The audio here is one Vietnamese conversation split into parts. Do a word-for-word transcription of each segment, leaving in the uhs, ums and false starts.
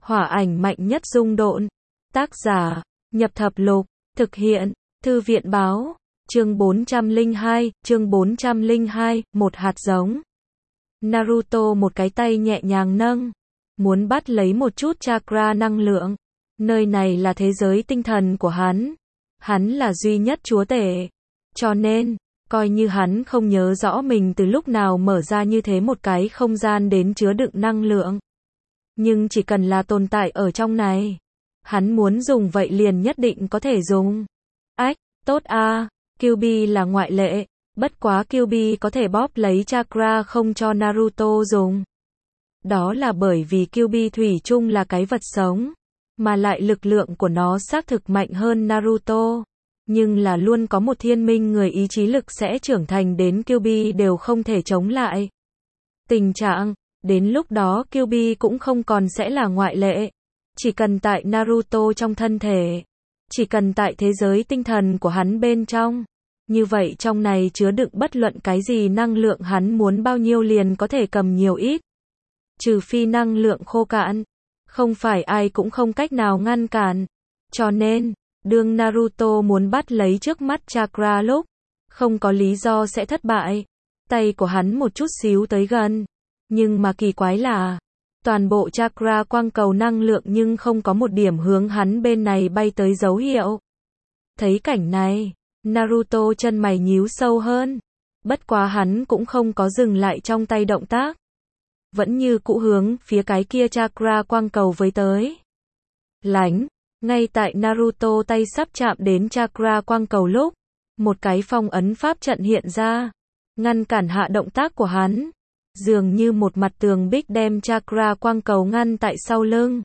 Hỏa ảnh mạnh nhất rung độn. Tác giả, Nhập Thập Lục, thực hiện, Thư viện Báo, chương bốn trăm lẻ hai, chương bốn trăm lẻ hai, một hạt giống. Naruto một cái tay nhẹ nhàng nâng, muốn bắt lấy một chút chakra năng lượng. Nơi này là thế giới tinh thần của hắn. Hắn là duy nhất chúa tể. Cho nên, coi như hắn không nhớ rõ mình từ lúc nào mở ra như thế một cái không gian đến chứa đựng năng lượng. Nhưng chỉ cần là tồn tại ở trong này, hắn muốn dùng vậy liền nhất định có thể dùng. Ách, tốt a, Kyuubi là ngoại lệ, bất quá Kyuubi có thể bóp lấy chakra không cho Naruto dùng. Đó là bởi vì Kyuubi thủy chung là cái vật sống, mà lại lực lượng của nó xác thực mạnh hơn Naruto. Nhưng là luôn có một thiên minh người ý chí lực sẽ trưởng thành đến Kyuubi đều không thể chống lại. Tình trạng, đến lúc đó Kyuubi cũng không còn sẽ là ngoại lệ. Chỉ cần tại Naruto trong thân thể, chỉ cần tại thế giới tinh thần của hắn bên trong, như vậy trong này chứa đựng bất luận cái gì năng lượng hắn muốn bao nhiêu liền có thể cầm nhiều ít. Trừ phi năng lượng khô cạn, không phải ai cũng không cách nào ngăn cản. Cho nên, đương Naruto muốn bắt lấy trước mắt chakra lúc, không có lý do sẽ thất bại. Tay của hắn một chút xíu tới gần. Nhưng mà kỳ quái là, toàn bộ chakra quang cầu năng lượng nhưng không có một điểm hướng hắn bên này bay tới dấu hiệu. Thấy cảnh này, Naruto chân mày nhíu sâu hơn. Bất quá hắn cũng không có dừng lại trong tay động tác. Vẫn như cũ hướng phía cái kia chakra quang cầu với tới. Lánh, ngay tại Naruto tay sắp chạm đến chakra quang cầu lúc, một cái phong ấn pháp trận hiện ra, ngăn cản hạ động tác của hắn. Dường như một mặt tường bích đem chakra quang cầu ngăn tại sau lưng.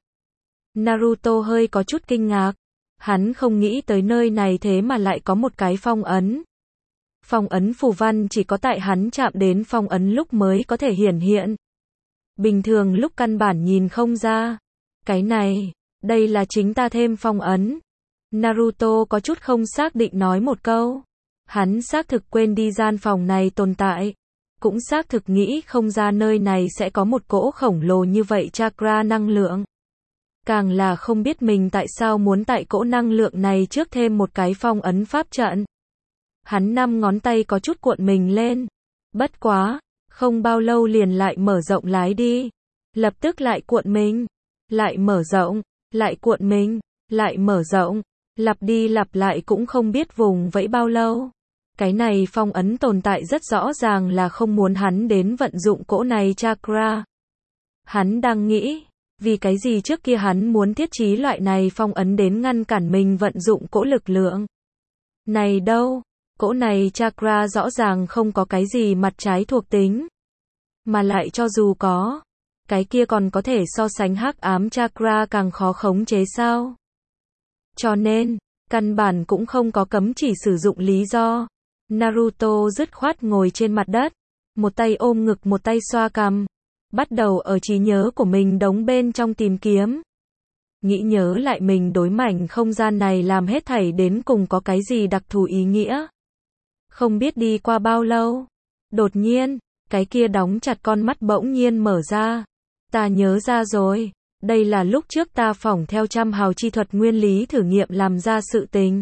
Naruto hơi có chút kinh ngạc. Hắn không nghĩ tới nơi này thế mà lại có một cái phong ấn. Phong ấn phù văn chỉ có tại hắn chạm đến phong ấn lúc mới có thể hiển hiện. Bình thường lúc căn bản nhìn không ra. Cái này, đây là chính ta thêm phong ấn. Naruto có chút không xác định nói một câu. Hắn xác thực quên đi gian phòng này tồn tại. Cũng xác thực nghĩ không ra nơi này sẽ có một cỗ khổng lồ như vậy chakra năng lượng. Càng là không biết mình tại sao muốn tại cỗ năng lượng này trước thêm một cái phong ấn pháp trận. Hắn năm ngón tay có chút cuộn mình lên. Bất quá, không bao lâu liền lại mở rộng lái đi. Lập tức lại cuộn mình, lại mở rộng, lại cuộn mình, lại mở rộng, lặp đi lặp lại cũng không biết vùng vẫy bao lâu. Cái này phong ấn tồn tại rất rõ ràng là không muốn hắn đến vận dụng cỗ này chakra. Hắn đang nghĩ, vì cái gì trước kia hắn muốn thiết trí loại này phong ấn đến ngăn cản mình vận dụng cỗ lực lượng. Này đâu, cỗ này chakra rõ ràng không có cái gì mặt trái thuộc tính. Mà lại cho dù có, cái kia còn có thể so sánh hắc ám chakra càng khó khống chế sao. Cho nên, căn bản cũng không có cấm chỉ sử dụng lý do. Naruto dứt khoát ngồi trên mặt đất, một tay ôm ngực một tay xoa cằm, bắt đầu ở trí nhớ của mình đống bên trong tìm kiếm. Nghĩ nhớ lại mình đối mảnh không gian này làm hết thảy đến cùng có cái gì đặc thù ý nghĩa. Không biết đi qua bao lâu, đột nhiên, cái kia đóng chặt con mắt bỗng nhiên mở ra. Ta nhớ ra rồi, đây là lúc trước ta phỏng theo trăm hào chi thuật nguyên lý thử nghiệm làm ra sự tình.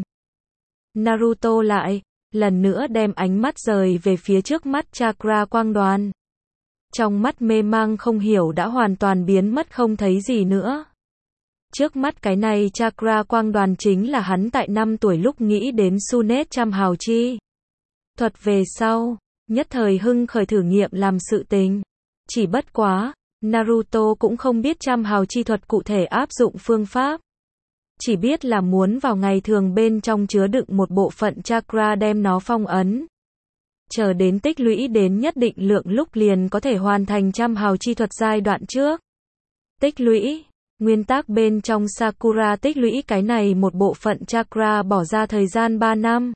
Naruto lại lần nữa đem ánh mắt rời về phía trước mắt chakra quang đoàn. Trong mắt mê mang không hiểu đã hoàn toàn biến mất không thấy gì nữa. Trước mắt cái này chakra quang đoàn chính là hắn tại năm tuổi lúc nghĩ đến Sunet trăm hào chi thuật về sau, nhất thời hưng khởi thử nghiệm làm sự tình. Chỉ bất quá, Naruto cũng không biết trăm hào chi thuật cụ thể áp dụng phương pháp. Chỉ biết là muốn vào ngày thường bên trong chứa đựng một bộ phận chakra đem nó phong ấn. Chờ đến tích lũy đến nhất định lượng lúc liền có thể hoàn thành trăm hào chi thuật giai đoạn trước. Tích lũy, nguyên tắc bên trong Sakura tích lũy cái này một bộ phận chakra bỏ ra thời gian ba năm.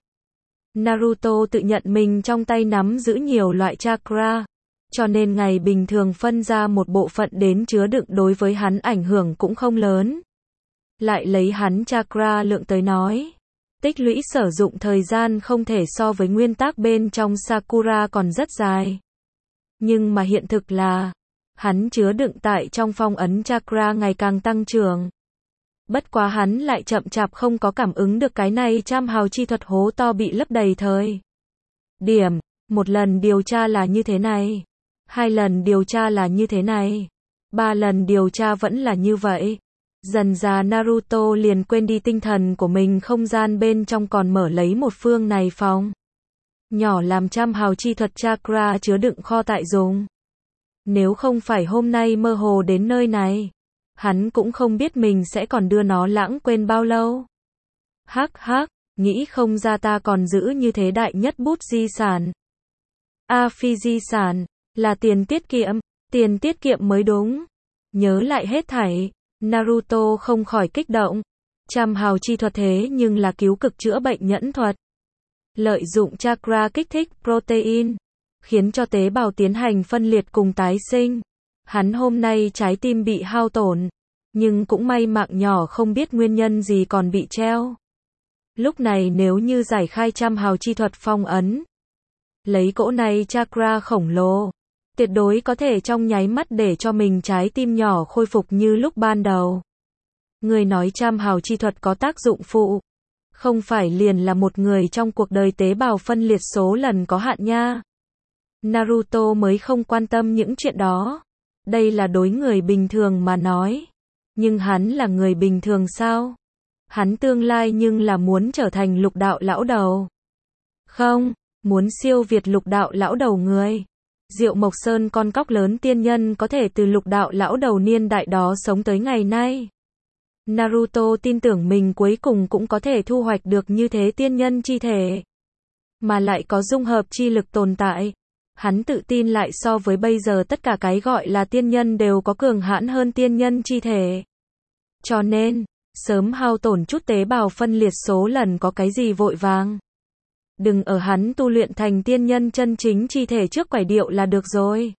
Naruto tự nhận mình trong tay nắm giữ nhiều loại chakra, cho nên ngày bình thường phân ra một bộ phận đến chứa đựng đối với hắn ảnh hưởng cũng không lớn. Lại lấy hắn chakra lượng tới nói, tích lũy sử dụng thời gian không thể so với nguyên tắc bên trong Sakura còn rất dài. Nhưng mà hiện thực là, Hắn chứa đựng tại trong phong ấn chakra ngày càng tăng trưởng. Bất quá hắn lại chậm chạp không có cảm ứng được cái này trăm hào chi thuật hố to bị lấp đầy thời điểm. Một lần điều tra là như thế này. Hai lần điều tra là như thế này. Ba lần điều tra vẫn là như vậy. Dần dà Naruto liền quên đi tinh thần của mình, không gian bên trong còn mở lấy một phương này phòng nhỏ làm trăm hào chi thuật chakra chứa đựng kho tại dùng. Nếu không phải hôm nay mơ hồ đến nơi này, hắn cũng không biết mình sẽ còn đưa nó lãng quên bao lâu. Hắc hắc, nghĩ không ra ta còn giữ như thế đại nhất bút di sản. A phi di sản, là tiền tiết kiệm, tiền tiết kiệm mới đúng. Nhớ lại hết thảy, Naruto không khỏi kích động. Trăm hào chi thuật thế nhưng là cứu cực chữa bệnh nhẫn thuật. Lợi dụng chakra kích thích protein, khiến cho tế bào tiến hành phân liệt cùng tái sinh. Hắn hôm nay trái tim bị hao tổn, nhưng cũng may mạng nhỏ không biết nguyên nhân gì còn bị treo. Lúc này nếu như giải khai trăm hào chi thuật phong ấn, lấy cỗ này chakra khổng lồ, tuyệt đối có thể trong nháy mắt để cho mình trái tim nhỏ khôi phục như lúc ban đầu. Người nói trăm hào chi thuật có tác dụng phụ, không phải liền là một người trong cuộc đời tế bào phân liệt số lần có hạn nha. Naruto mới không quan tâm những chuyện đó. Đây là đối người bình thường mà nói. Nhưng hắn là người bình thường sao? Hắn tương lai nhưng là muốn trở thành lục đạo lão đầu. Không, muốn siêu việt lục đạo lão đầu người. Diệu Mộc Sơn con cóc lớn tiên nhân có thể từ lục đạo lão đầu niên đại đó sống tới ngày nay. Naruto tin tưởng mình cuối cùng cũng có thể thu hoạch được như thế tiên nhân chi thể. Mà lại có dung hợp chi lực tồn tại. Hắn tự tin lại so với bây giờ tất cả cái gọi là tiên nhân đều có cường hãn hơn tiên nhân chi thể. Cho nên, sớm hao tổn chút tế bào phân liệt số lần có cái gì vội vàng. Đừng ở hắn tu luyện thành tiên nhân chân chính chi thể trước quải điệu là được rồi.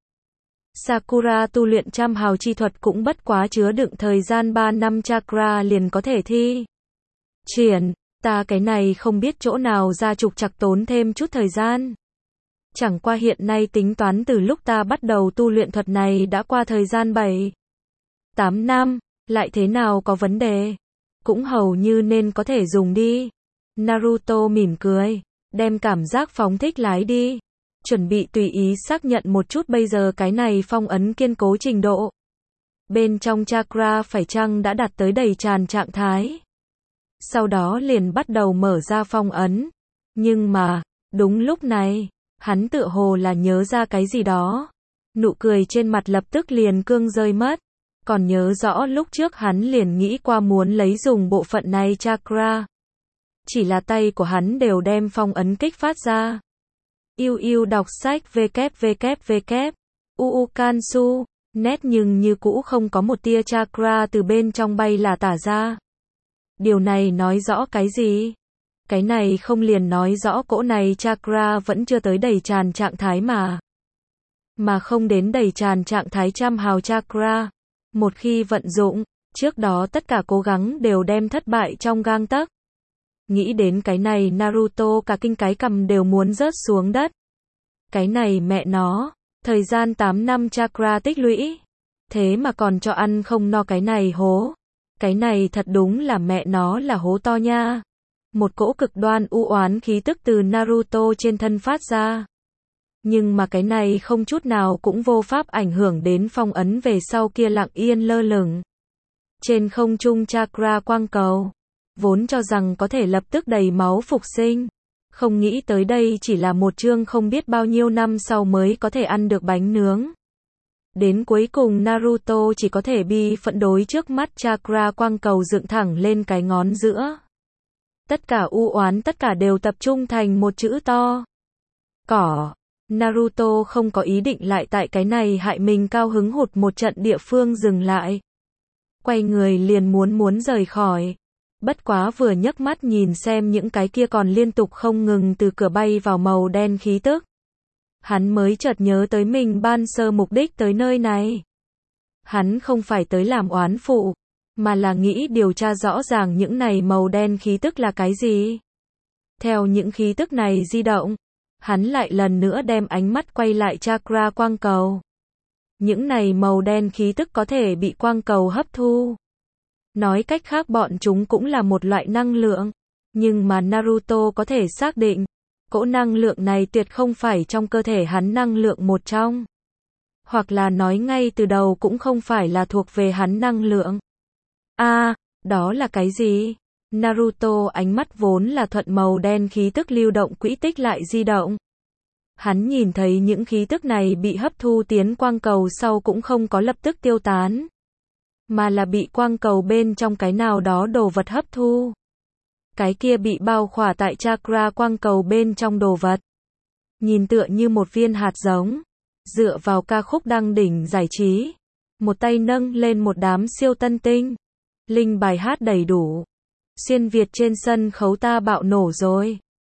Sakura tu luyện trăm hào chi thuật cũng bất quá chứa đựng thời gian ba năm chakra liền có thể thi triển. Ta cái này không biết chỗ nào ra trục trặc tốn thêm chút thời gian. Chẳng qua hiện nay tính toán từ lúc ta bắt đầu tu luyện thuật này đã qua thời gian bảy tám năm, lại thế nào có vấn đề. Cũng hầu như nên có thể dùng đi. Naruto mỉm cười, đem cảm giác phóng thích lái đi. Chuẩn bị tùy ý xác nhận một chút bây giờ cái này phong ấn kiên cố trình độ. Bên trong chakra phải chăng đã đạt tới đầy tràn trạng thái. Sau đó liền bắt đầu mở ra phong ấn. Nhưng mà, đúng lúc này, hắn tựa hồ là nhớ ra cái gì đó. Nụ cười trên mặt lập tức liền cương rơi mất. Còn nhớ rõ lúc trước hắn liền nghĩ qua muốn lấy dùng bộ phận này chakra. Chỉ là tay của hắn đều đem phong ấn kích phát ra. Yêu yêu đọc sách www. Uukansu. Nét nhưng như cũ không có một tia chakra từ bên trong bay là tả ra. Điều này nói rõ cái gì? Cái này không liền nói rõ cỗ này chakra vẫn chưa tới đầy tràn trạng thái mà. Mà không đến đầy tràn trạng thái trăm hào chakra. Một khi vận dụng, trước đó tất cả cố gắng đều đem thất bại trong gang tấc. Nghĩ đến cái này Naruto cả kinh cái cầm đều muốn rớt xuống đất. Cái này mẹ nó, thời gian tám năm chakra tích lũy. Thế mà còn cho ăn không no cái này hố. Cái này thật đúng là mẹ nó là hố to nha. Một cỗ cực đoan u oán khí tức từ Naruto trên thân phát ra. Nhưng mà cái này không chút nào cũng vô pháp ảnh hưởng đến phong ấn về sau kia lặng yên lơ lửng. Trên không trung chakra quang cầu. Vốn cho rằng có thể lập tức đầy máu phục sinh. Không nghĩ tới đây chỉ là một chương không biết bao nhiêu năm sau mới có thể ăn được bánh nướng. Đến cuối cùng Naruto chỉ có thể bi phẫn đối trước mắt chakra quang cầu dựng thẳng lên cái ngón giữa. Tất cả u oán tất cả đều tập trung thành một chữ to. Cỏ. Naruto không có ý định lại tại cái này hại mình cao hứng hụt một trận địa phương dừng lại. Quay người liền muốn muốn rời khỏi. Bất quá vừa nhấc mắt nhìn xem những cái kia còn liên tục không ngừng từ cửa bay vào màu đen khí tức. Hắn mới chợt nhớ tới mình ban sơ mục đích tới nơi này. Hắn không phải tới làm oán phụ, mà là nghĩ điều tra rõ ràng những này màu đen khí tức là cái gì. Theo những khí tức này di động, hắn lại lần nữa đem ánh mắt quay lại chakra quang cầu. Những này màu đen khí tức có thể bị quang cầu hấp thu. Nói cách khác bọn chúng cũng là một loại năng lượng. Nhưng mà Naruto có thể xác định, cỗ năng lượng này tuyệt không phải trong cơ thể hắn năng lượng một trong. Hoặc là nói ngay từ đầu cũng không phải là thuộc về hắn năng lượng. A, à, đó là cái gì? Naruto ánh mắt vốn là thuận màu đen khí tức lưu động quỹ tích lại di động. Hắn nhìn thấy những khí tức này bị hấp thu tiến quang cầu sau cũng không có lập tức tiêu tán, mà là bị quang cầu bên trong cái nào đó đồ vật hấp thu. Cái kia bị bao khỏa tại chakra quang cầu bên trong đồ vật, nhìn tựa như một viên hạt giống. Dựa vào ca khúc đăng đỉnh giải trí, một tay nâng lên một đám siêu tân tinh, linh bài hát đầy đủ. Xuyên Việt trên sân khấu ta bạo nổ rồi.